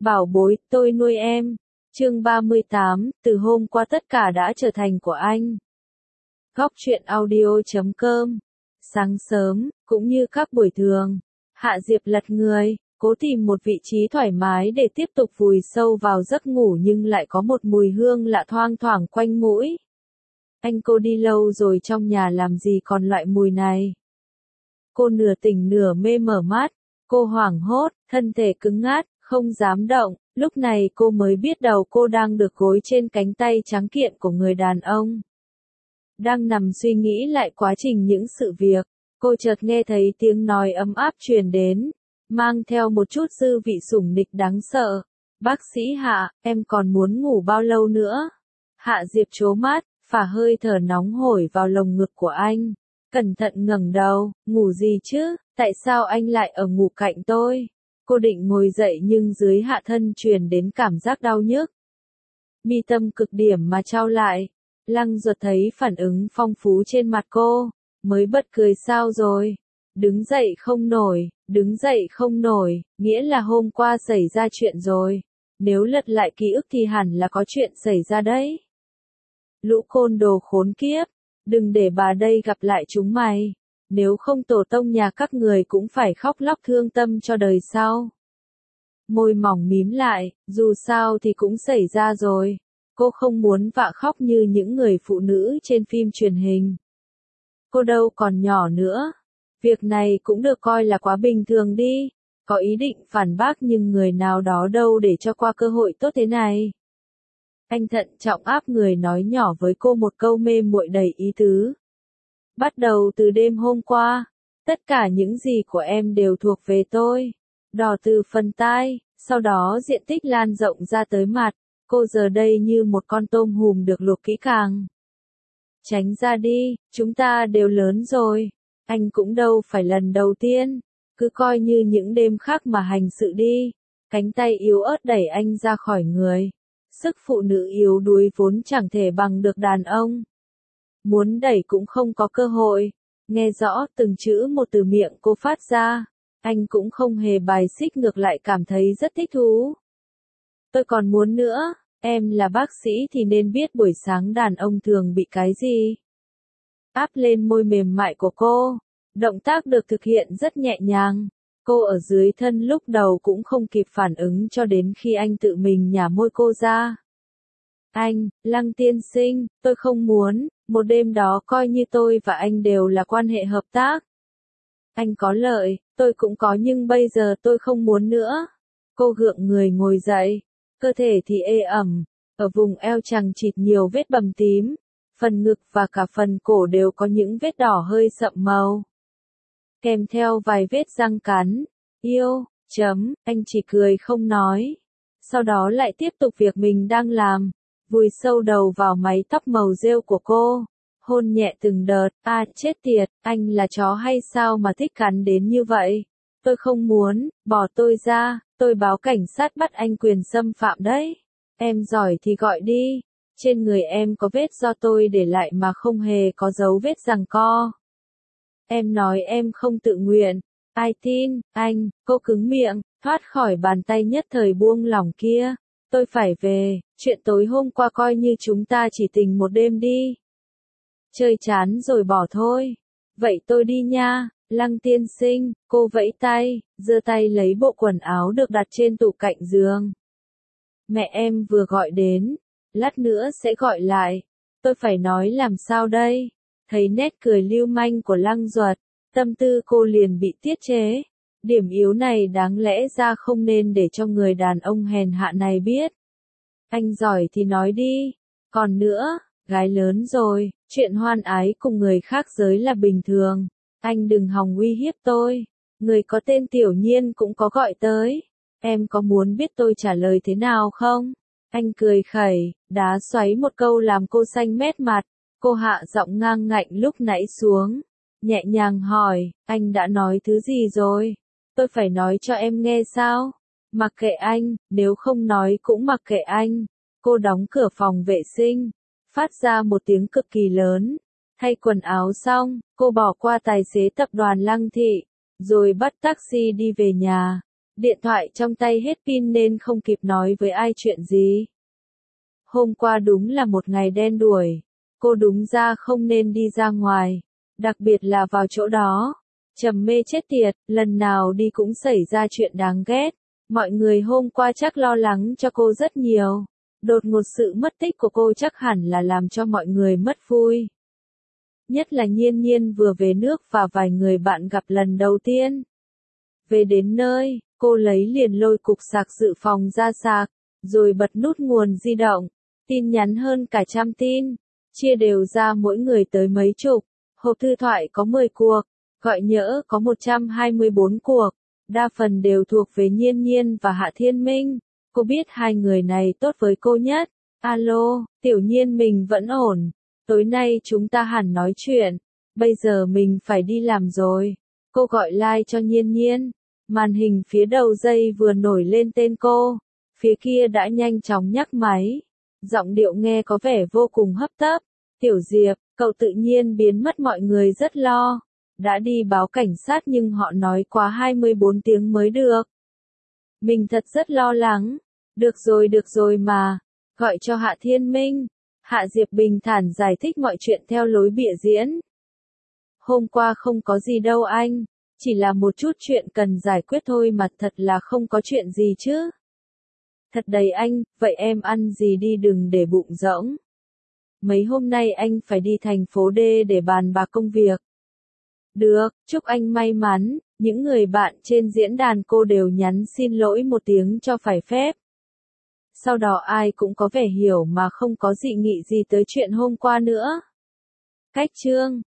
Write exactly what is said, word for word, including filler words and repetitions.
Bảo bối, tôi nuôi em. Chương ba mươi tám, từ hôm qua tất cả đã trở thành của anh. Góc truyện audio chấm com. Sáng sớm, cũng như các buổi thường, Hạ Diệp lật người, cố tìm một vị trí thoải mái để tiếp tục vùi sâu vào giấc ngủ, nhưng lại có một mùi hương lạ thoang thoảng quanh mũi. Anh cô đi lâu rồi, trong nhà làm gì còn loại mùi này? Cô nửa tỉnh nửa mê mở mắt, cô hoảng hốt, thân thể cứng ngắc, không dám động. Lúc này cô mới biết đầu cô đang được gối trên cánh tay trắng kiện của người đàn ông. Đang nằm suy nghĩ lại quá trình những sự việc, cô chợt nghe thấy tiếng nói ấm áp truyền đến, mang theo một chút dư vị sủng nịch đáng sợ. Bác sĩ Hạ, em còn muốn ngủ bao lâu nữa? Hạ Diệp trố mắt, phả hơi thở nóng hổi vào lồng ngực của anh. Cẩn thận ngẩng đầu, ngủ gì chứ, tại sao anh lại ở ngủ cạnh tôi? Cô định ngồi dậy nhưng dưới hạ thân truyền đến cảm giác đau nhức. Mi tâm cực điểm mà trao lại. Lăng Duật thấy phản ứng phong phú trên mặt cô, mới bật cười. Sao rồi? Đứng dậy không nổi, đứng dậy không nổi, nghĩa là hôm qua xảy ra chuyện rồi. Nếu lật lại ký ức thì hẳn là có chuyện xảy ra đấy. Lũ côn đồ khốn kiếp, đừng để bà đây gặp lại chúng mày. Nếu không tổ tông nhà các người cũng phải khóc lóc thương tâm cho đời sau. Môi mỏng mím lại, dù sao thì cũng xảy ra rồi. Cô không muốn vạ khóc như những người phụ nữ trên phim truyền hình. Cô đâu còn nhỏ nữa. Việc này cũng được coi là quá bình thường đi. Có ý định phản bác nhưng người nào đó đâu để cho qua cơ hội tốt thế này. Anh thận trọng áp người nói nhỏ với cô một câu mê muội đầy ý tứ. Bắt đầu từ đêm hôm qua, tất cả những gì của em đều thuộc về tôi. Đỏ từ phần tai, sau đó diện tích lan rộng ra tới mặt, cô giờ đây như một con tôm hùm được luộc kỹ càng. Tránh ra đi, chúng ta đều lớn rồi, anh cũng đâu phải lần đầu tiên, cứ coi như những đêm khác mà hành sự đi. Cánh tay yếu ớt đẩy anh ra khỏi người. Sức phụ nữ yếu đuối vốn chẳng thể bằng được đàn ông. Muốn đẩy cũng không có cơ hội. Nghe rõ từng chữ một từ miệng cô phát ra. Anh cũng không hề bài xích, ngược lại cảm thấy rất thích thú. Tôi còn muốn nữa, em là bác sĩ thì nên biết buổi sáng đàn ông thường bị cái gì. Áp lên môi mềm mại của cô. Động tác được thực hiện rất nhẹ nhàng. Cô ở dưới thân lúc đầu cũng không kịp phản ứng cho đến khi anh tự mình nhả môi cô ra. Anh, Lăng tiên sinh, tôi không muốn, một đêm đó coi như tôi và anh đều là quan hệ hợp tác. Anh có lợi, tôi cũng có, nhưng bây giờ tôi không muốn nữa. Cô gượng người ngồi dậy, cơ thể thì ê ẩm, ở vùng eo chằng chịt nhiều vết bầm tím, phần ngực và cả phần cổ đều có những vết đỏ hơi sậm màu. Kèm theo vài vết răng cắn. Yêu, chấm, anh chỉ cười không nói. Sau đó lại tiếp tục việc mình đang làm, vùi sâu đầu vào mái tóc màu rêu của cô, hôn nhẹ từng đợt. À chết tiệt, anh là chó hay sao mà thích cắn đến như vậy? Tôi không muốn, bỏ tôi ra, tôi báo cảnh sát bắt anh quyền xâm phạm đấy. Em giỏi thì gọi đi, trên người em có vết do tôi để lại mà không hề có dấu vết giằng co. Em nói em không tự nguyện. Ai tin, anh, cô cứng miệng, thoát khỏi bàn tay nhất thời buông lỏng kia. Tôi phải về, chuyện tối hôm qua coi như chúng ta chỉ tình một đêm đi. Chơi chán rồi bỏ thôi. Vậy tôi đi nha, Lăng tiên sinh, cô vẫy tay, giơ tay lấy bộ quần áo được đặt trên tủ cạnh giường. Mẹ em vừa gọi đến, lát nữa sẽ gọi lại. Tôi phải nói làm sao đây? Thấy nét cười lưu manh của Lăng Duật, tâm tư cô liền bị tiết chế. Điểm yếu này đáng lẽ ra không nên để cho người đàn ông hèn hạ này biết. Anh giỏi thì nói đi. Còn nữa, gái lớn rồi, chuyện hoan ái cùng người khác giới là bình thường. Anh đừng hòng uy hiếp tôi. Người có tên Tiểu Nhiên cũng có gọi tới. Em có muốn biết tôi trả lời thế nào không? Anh cười khẩy, đá xoáy một câu làm cô xanh mét mặt. Cô hạ giọng ngang ngạnh lúc nãy xuống, nhẹ nhàng hỏi, anh đã nói thứ gì rồi? Tôi phải nói cho em nghe sao? Mặc kệ anh, nếu không nói cũng mặc kệ anh. Cô đóng cửa phòng vệ sinh, phát ra một tiếng cực kỳ lớn. Thay quần áo xong, cô bỏ qua tài xế tập đoàn Lăng Thị, rồi bắt taxi đi về nhà. Điện thoại trong tay hết pin nên không kịp nói với ai chuyện gì. Hôm qua đúng là một ngày đen đủi, cô đúng ra không nên đi ra ngoài, đặc biệt là vào chỗ đó. Trầm mê chết tiệt, lần nào đi cũng xảy ra chuyện đáng ghét. Mọi người hôm qua chắc lo lắng cho cô rất nhiều. Đột ngột sự mất tích của cô chắc hẳn là làm cho mọi người mất vui. Nhất là Nhiên Nhiên vừa về nước và vài người bạn gặp lần đầu tiên. Về đến nơi, cô lấy liền lôi cục sạc dự phòng ra sạc, rồi bật nút nguồn di động. Tin nhắn hơn cả trăm tin, chia đều ra mỗi người tới mấy chục. Hộp thư thoại có mười cuộc, gọi nhỡ có một trăm hai mươi bốn cuộc, đa phần đều thuộc về Nhiên Nhiên và Hạ Thiên Minh. Cô biết hai người này tốt với cô nhất. Alo, Tiểu Nhiên mình vẫn ổn. Tối nay chúng ta hẳn nói chuyện. Bây giờ mình phải đi làm rồi. Cô gọi like cho Nhiên Nhiên. Màn hình phía đầu dây vừa nổi lên tên cô. Phía kia đã nhanh chóng nhắc máy. Giọng điệu nghe có vẻ vô cùng hấp tấp. Tiểu Diệp, cậu tự nhiên biến mất, mọi người rất lo. Đã đi báo cảnh sát nhưng họ nói quá hai mươi bốn tiếng mới được. Mình thật rất lo lắng. Được rồi được rồi mà. Gọi cho Hạ Thiên Minh. Hạ Diệp bình thản giải thích mọi chuyện theo lối bịa diễn. Hôm qua không có gì đâu anh. Chỉ là một chút chuyện cần giải quyết thôi mà, thật là không có chuyện gì chứ. Thật đầy anh, vậy em ăn gì đi đừng để bụng rỗng. Mấy hôm nay anh phải đi thành phố D để bàn bạc công việc. Được, chúc anh may mắn. Những người bạn trên diễn đàn cô đều nhắn xin lỗi một tiếng cho phải phép. Sau đó ai cũng có vẻ hiểu mà không có dị nghị gì tới chuyện hôm qua nữa. Cách chương